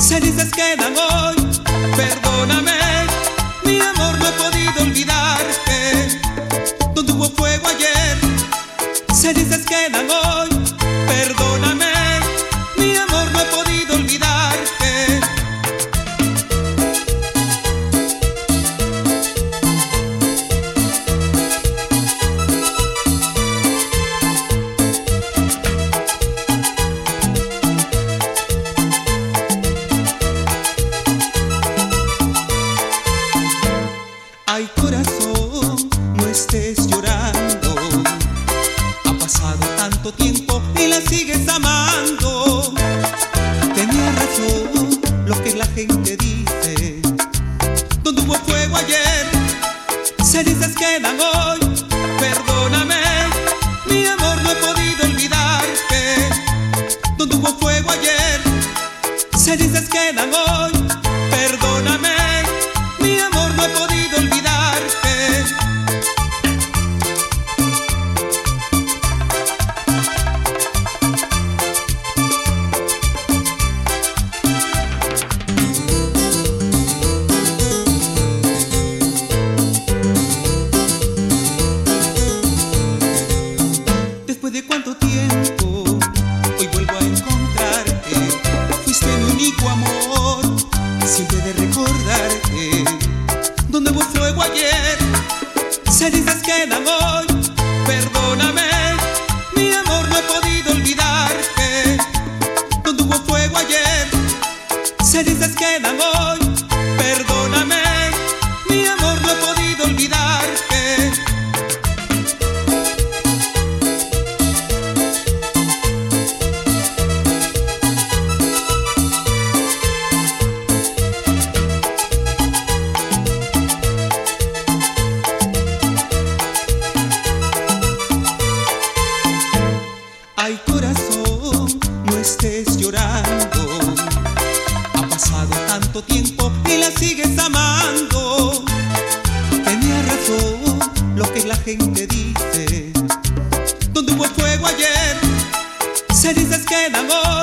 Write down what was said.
cenizas quedan hoy. Perdóname, mi amor, no he podido olvidarte. Donde hubo fuego ayer, cenizas quedan hoy. Perdóname, mi amor, no he podido olvidarte. Ay, corazón, no estés llorando. Ha pasado tanto tiempo y la sigues amando. Tenía razón lo que la gente dice. Donde hubo fuego ayer, cenizas quedan hoy. Perdóname, mi amor, no he podido olvidarte. Donde hubo fuego ayer, cenizas quedan hoy. Perdóname, mi amor, no he podido olvidarte. Después de cuánto tiempo, hoy vuelvo a encontrarte. Fuiste mi único amor, siempre de recordarte. Donde hubo fuego ayer, cenizas quedan hoy. Perdóname, mi amor, no he podido olvidarte. Donde hubo fuego ayer, cenizas quedan hoy. Perdóname, mi amor, no he podido olvidarte. Ay, corazón, no estés llorando. Ha pasado tanto tiempo y la sigues amando. Tenía razón lo que la gente dice. Donde hubo fuego ayer, cenizas quedan hoy.